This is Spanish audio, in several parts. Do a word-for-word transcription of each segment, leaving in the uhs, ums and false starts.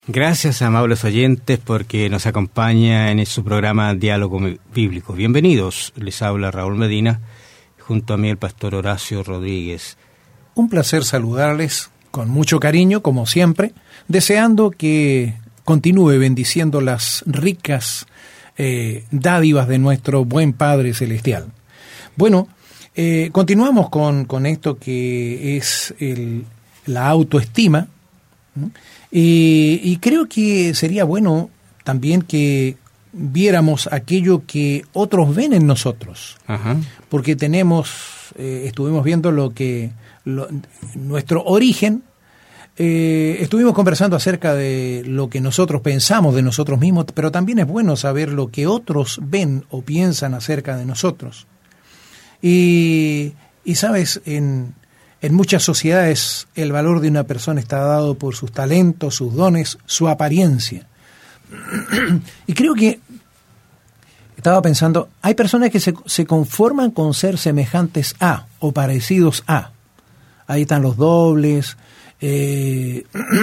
Gracias, amables oyentes, porque nos acompaña en su programa Diálogo Bíblico. Bienvenidos, les habla Raúl Medina, junto a mí el pastor Horacio Rodríguez. Un placer saludarles con mucho cariño, como siempre, deseando que continúe bendiciendo las ricas eh, dádivas de nuestro buen Padre Celestial. Bueno, eh, continuamos con, con esto que es el, la autoestima, ¿no? Y, y creo que sería bueno también que viéramos aquello que otros ven en nosotros. Ajá. Porque tenemos, eh, estuvimos viendo lo que, lo, nuestro origen, eh, estuvimos conversando acerca de lo que nosotros pensamos de nosotros mismos, pero también es bueno saber lo que otros ven o piensan acerca de nosotros. Y, y sabes, en... En muchas sociedades el valor de una persona está dado por sus talentos, sus dones, su apariencia. Y creo que, estaba pensando, hay personas que se, se conforman con ser semejantes a o parecidos a. Ahí están los dobles, eh,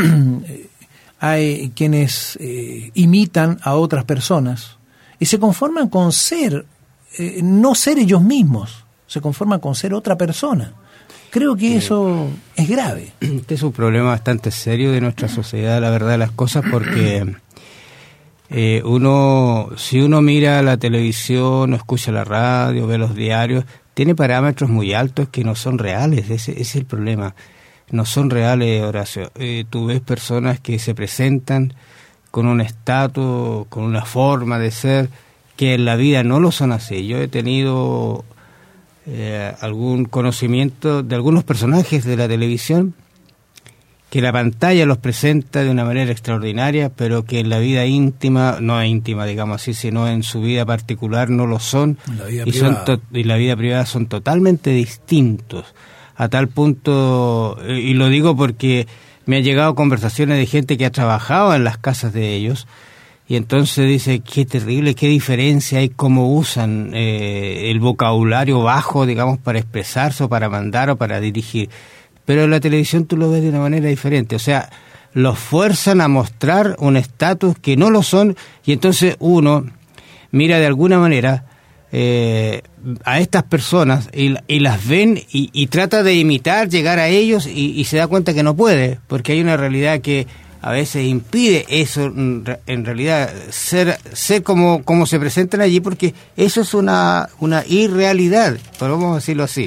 hay quienes eh, imitan a otras personas y se conforman con ser, eh, no ser ellos mismos, se conforman con ser otra persona. Creo que eso es grave. Este es un problema bastante serio de nuestra sociedad, la verdad de las cosas, porque eh, uno, si uno mira la televisión, o escucha la radio, ve los diarios, tiene parámetros muy altos que no son reales. Ese, ese es el problema. No son reales, Horacio. Eh, tú ves personas que se presentan con un estatus, con una forma de ser, que en la vida no lo son así. Yo he tenido... Eh, algún conocimiento de algunos personajes de la televisión que la pantalla los presenta de una manera extraordinaria, pero que en la vida íntima, no íntima digamos así, sino en su vida particular no lo son, y, son to- y la vida privada son totalmente distintos, a tal punto, y lo digo porque me han llegado conversaciones de gente que ha trabajado en las casas de ellos. Y entonces dice, qué terrible, qué diferencia hay, cómo usan eh, el vocabulario bajo, digamos, para expresarse o para mandar o para dirigir. Pero en la televisión tú lo ves de una manera diferente. O sea, los fuerzan a mostrar un estatus que no lo son, y entonces uno mira de alguna manera eh, a estas personas y, y las ven y, y trata de imitar, llegar a ellos y, y se da cuenta que no puede, porque hay una realidad que a veces impide eso, en realidad, ser ser como, como se presentan allí, porque eso es una, una irrealidad, pero vamos a decirlo así.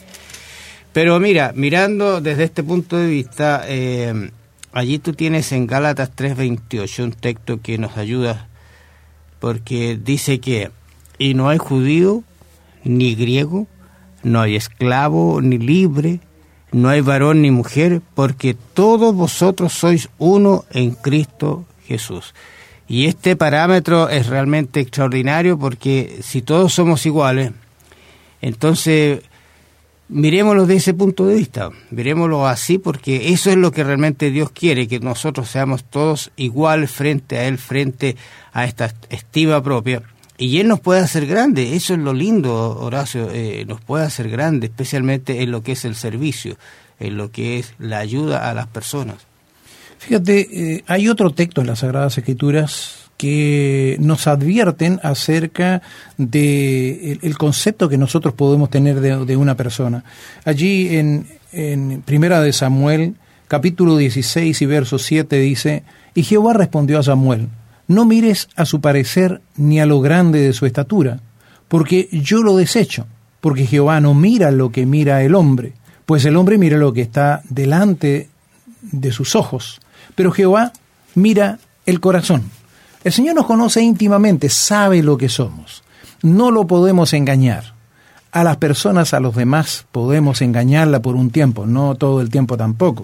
Pero mira, mirando desde este punto de vista, eh, allí tú tienes en Gálatas tres veintiocho un texto que nos ayuda, porque dice que, y no hay judío ni griego, no hay esclavo ni libre, no hay varón ni mujer, porque todos vosotros sois uno en Cristo Jesús. Y este parámetro es realmente extraordinario, porque si todos somos iguales, entonces miremoslo de ese punto de vista, miremoslo así, porque eso es lo que realmente Dios quiere, que nosotros seamos todos igual frente a Él, frente a esta estima propia. Y Él nos puede hacer grande, eso es lo lindo, Horacio, eh, nos puede hacer grande, especialmente en lo que es el servicio, en lo que es la ayuda a las personas. Fíjate, eh, hay otro texto en las Sagradas Escrituras que nos advierten acerca de el, el concepto que nosotros podemos tener de, de una persona. Allí en, en Primera de Samuel, capítulo dieciséis y verso siete dice, y Jehová respondió a Samuel, no mires a su parecer ni a lo grande de su estatura, porque yo lo desecho, porque Jehová no mira lo que mira el hombre, pues el hombre mira lo que está delante de sus ojos, pero Jehová mira el corazón. El Señor nos conoce íntimamente, sabe lo que somos, no lo podemos engañar. A las personas, a los demás, podemos engañarla por un tiempo, no todo el tiempo tampoco.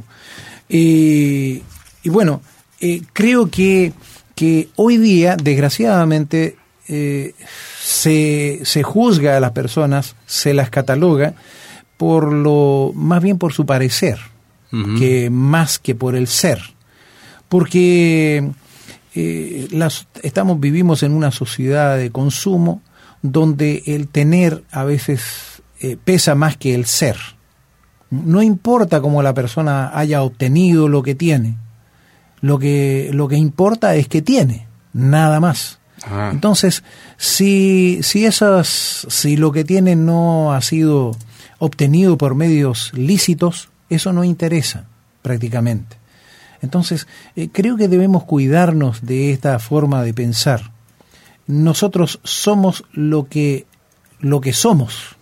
Eh, y bueno, eh, creo que que hoy día, desgraciadamente, eh, se, se juzga a las personas, se las cataloga por lo, más bien por su parecer, uh-huh. que más que por el ser. Porque eh, las, estamos, vivimos en una sociedad de consumo donde el tener a veces eh, pesa más que el ser. No importa cómo la persona haya obtenido lo que tiene, Lo que, lo que importa es que tiene, nada más. Ah. Entonces, si, si esas, si lo que tiene no ha sido obtenido por medios lícitos, eso no interesa prácticamente. Entonces, eh, creo que debemos cuidarnos de esta forma de pensar. Nosotros somos lo que, lo que somos,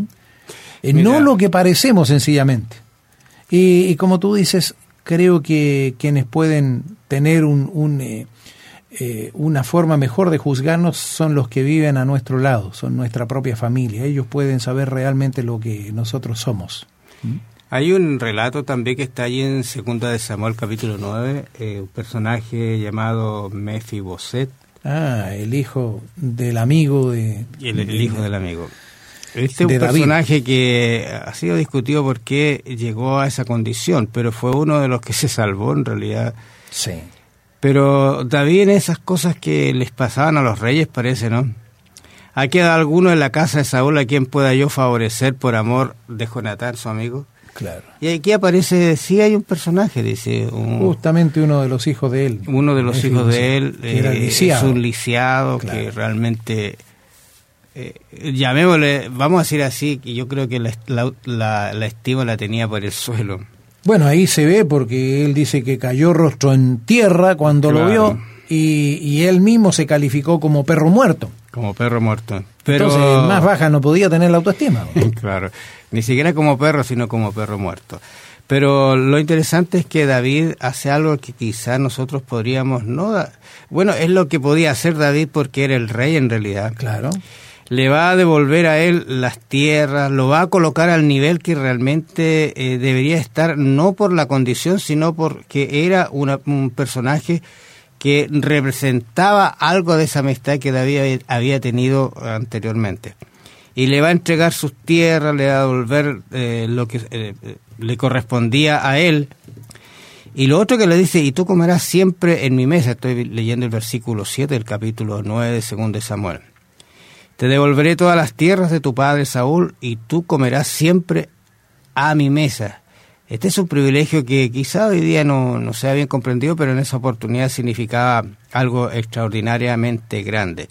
eh, no lo que parecemos sencillamente. Y, y como tú dices, creo que quienes pueden tener un, un, eh, eh, una forma mejor de juzgarnos son los que viven a nuestro lado, son nuestra propia familia. Ellos pueden saber realmente lo que nosotros somos. ¿Mm? Hay un relato también que está allí en Segunda de Samuel, capítulo nueve, eh, un personaje llamado Mefiboset. Ah, el hijo del amigo de... El, el hijo del amigo. Este es un de personaje David, que ha sido discutido por qué llegó a esa condición, pero fue uno de los que se salvó en realidad. Sí. Pero David, en esas cosas que les pasaban a los reyes, parece, ¿no? ¿Ha quedado alguno en la casa de Saúl a quien pueda yo favorecer por amor de Jonatán, su amigo? Claro. Y aquí aparece, sí hay un personaje, dice. Un, Justamente uno de los hijos de él. Uno de los es hijos de él eh, es un lisiado, claro, que realmente, eh, llamémosle, vamos a decir así, que yo creo que la, la, la, la estima la tenía por el suelo. Bueno, ahí se ve porque él dice que cayó rostro en tierra cuando claro. lo vio y, y él mismo se calificó como perro muerto. Como perro muerto. Pero entonces, más baja no podía tener la autoestima, ¿no? Claro, ni siquiera como perro, sino como perro muerto. Pero lo interesante es que David hace algo que quizás nosotros podríamos no... Da... Bueno, es lo que podía hacer David porque era el rey en realidad. Claro. Le va a devolver a él las tierras, lo va a colocar al nivel que realmente eh, debería estar, no por la condición, sino porque era una, un personaje que representaba algo de esa amistad que David había tenido anteriormente. Y le va a entregar sus tierras, le va a devolver eh, lo que eh, le correspondía a él. Y lo otro que le dice, y tú comerás siempre en mi mesa. Estoy leyendo el versículo siete del capítulo nueve de Segunda de Samuel. Te devolveré todas las tierras de tu padre Saúl, y tú comerás siempre a mi mesa. Este es un privilegio que quizá hoy día no, no sea bien comprendido, pero en esa oportunidad significaba algo extraordinariamente grande.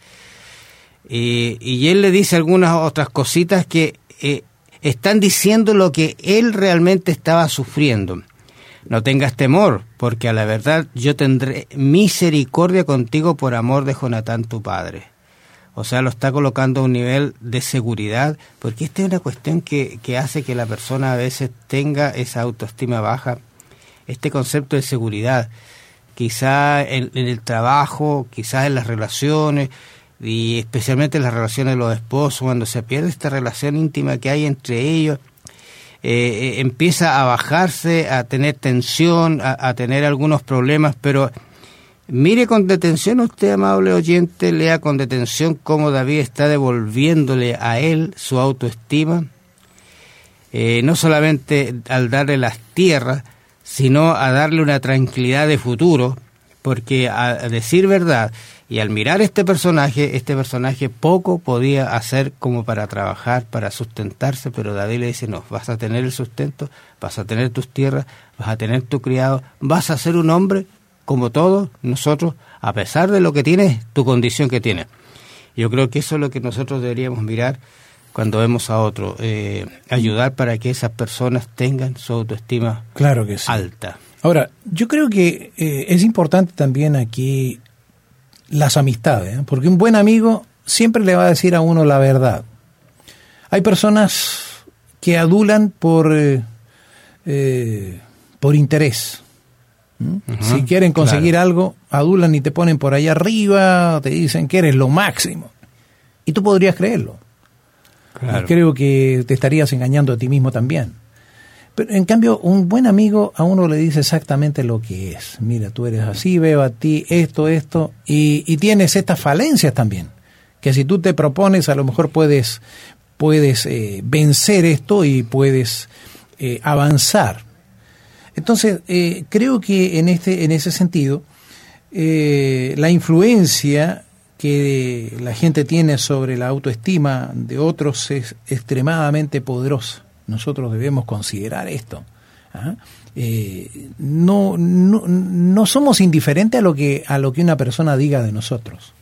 Y, y él le dice algunas otras cositas que eh, están diciendo lo que él realmente estaba sufriendo. No tengas temor, porque a la verdad yo tendré misericordia contigo por amor de Jonatán tu padre. O sea, lo está colocando a un nivel de seguridad, porque esta es una cuestión que, que hace que la persona a veces tenga esa autoestima baja, este concepto de seguridad, quizá en, en el trabajo, quizás en las relaciones, y especialmente en las relaciones de los esposos, cuando se pierde esta relación íntima que hay entre ellos, eh, eh, empieza a bajarse, a tener tensión, a, a tener algunos problemas, pero... Mire con detención usted, amable oyente, lea con detención cómo David está devolviéndole a él su autoestima, eh, no solamente al darle las tierras, sino a darle una tranquilidad de futuro, porque a decir verdad, y al mirar este personaje, este personaje poco podía hacer como para trabajar, para sustentarse, pero David le dice, no, vas a tener el sustento, vas a tener tus tierras, vas a tener tu criado, vas a ser un hombre como todos nosotros, a pesar de lo que tienes, tu condición que tienes. Yo creo que eso es lo que nosotros deberíamos mirar cuando vemos a otro, eh, ayudar para que esas personas tengan su autoestima claro que sí. alta. Ahora, yo creo que eh, es importante también aquí las amistades, ¿eh? Porque un buen amigo siempre le va a decir a uno la verdad. Hay personas que adulan por, eh, eh, por interés. Uh-huh, si quieren conseguir claro. algo, adulan y te ponen por allá arriba, te dicen que eres lo máximo. Y tú podrías creerlo. Claro. Creo que te estarías engañando a ti mismo también. Pero en cambio, un buen amigo a uno le dice exactamente lo que es. Mira, tú eres así, veo a ti esto, esto, y, y tienes estas falencias también. Que si tú te propones, a lo mejor puedes, puedes eh, vencer esto y puedes eh, avanzar. Entonces, eh, creo que en este en ese sentido, eh, la influencia que la gente tiene sobre la autoestima de otros es extremadamente poderosa. Nosotros debemos considerar esto. ¿Ah? eh, no, no, no somos indiferentes a lo que a lo que una persona diga de nosotros.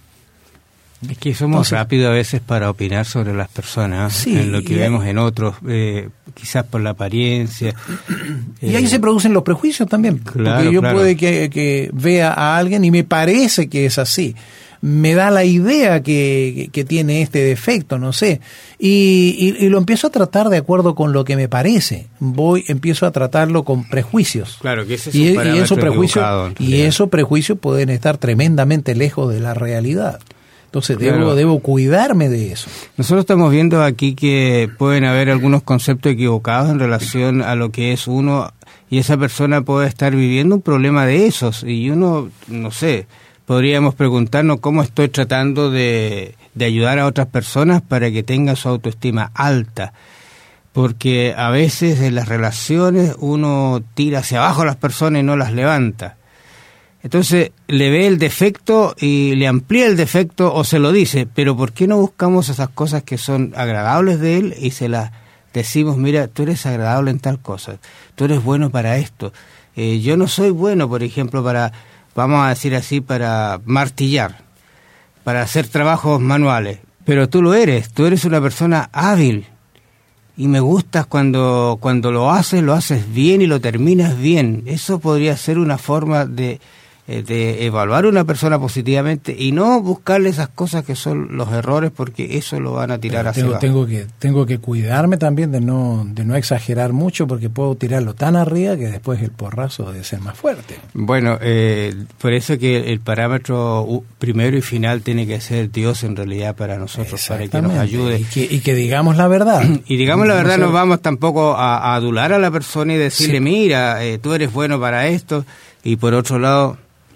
Es que somos Entonces, rápidos a veces para opinar sobre las personas, sí, en lo que vemos en otros, eh, quizás por la apariencia. Y eh, ahí se producen los prejuicios también, claro, porque yo claro. puede que, que vea a alguien y me parece que es así, me da la idea que, que tiene este defecto, no sé, y, y, y lo empiezo a tratar de acuerdo con lo que me parece, voy empiezo a tratarlo con prejuicios. Claro, que ese es y, un parámetro y esos prejuicios y esos realidad. prejuicios pueden estar tremendamente lejos de la realidad. Entonces claro. debo, debo cuidarme de eso. Nosotros estamos viendo aquí que pueden haber algunos conceptos equivocados en relación a lo que es uno, y esa persona puede estar viviendo un problema de esos, y uno, no sé, podríamos preguntarnos cómo estoy tratando de, de ayudar a otras personas para que tengan su autoestima alta, porque a veces en las relaciones uno tira hacia abajo a las personas y no las levanta. Entonces le ve el defecto y le amplía el defecto o se lo dice, pero ¿por qué no buscamos esas cosas que son agradables de él y se las decimos, mira, tú eres agradable en tal cosa, tú eres bueno para esto, eh, yo no soy bueno, por ejemplo, para, vamos a decir así, para martillar, para hacer trabajos manuales, pero tú lo eres, tú eres una persona hábil y me gustas cuando, cuando lo haces, lo haces bien y lo terminas bien. Eso podría ser una forma de... de evaluar a una persona positivamente y no buscarle esas cosas que son los errores, porque eso lo van a tirar hacia tengo, abajo. Tengo que, tengo que cuidarme también de no, de no exagerar mucho, porque puedo tirarlo tan arriba que después el porrazo debe ser más fuerte. Bueno, eh, por eso que el parámetro primero y final tiene que ser Dios en realidad para nosotros, para que nos ayude. Y que, y que digamos la verdad. Y digamos la verdad, no ser... vamos tampoco a, a adular a la persona y decirle, sí. mira, eh, tú eres bueno para esto, y por otro lado...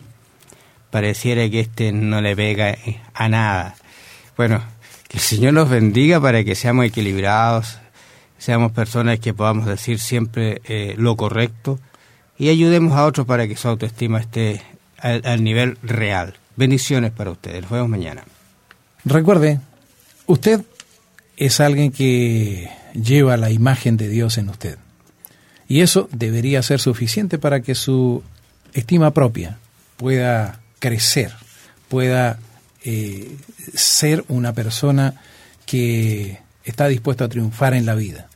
pareciera que este no le pega a nada. Bueno, que el Señor nos bendiga para que seamos equilibrados, seamos personas que podamos decir siempre eh, lo correcto y ayudemos a otros para que su autoestima esté al, al nivel real. Bendiciones para ustedes. Nos vemos mañana. Recuerde, usted es alguien que lleva la imagen de Dios en usted. Y eso debería ser suficiente para que su estima propia pueda crecer, pueda eh, ser una persona que está dispuesta a triunfar en la vida.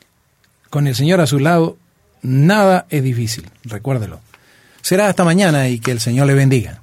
Con el Señor a su lado, nada es difícil, recuérdelo. Será hasta mañana y que el Señor le bendiga.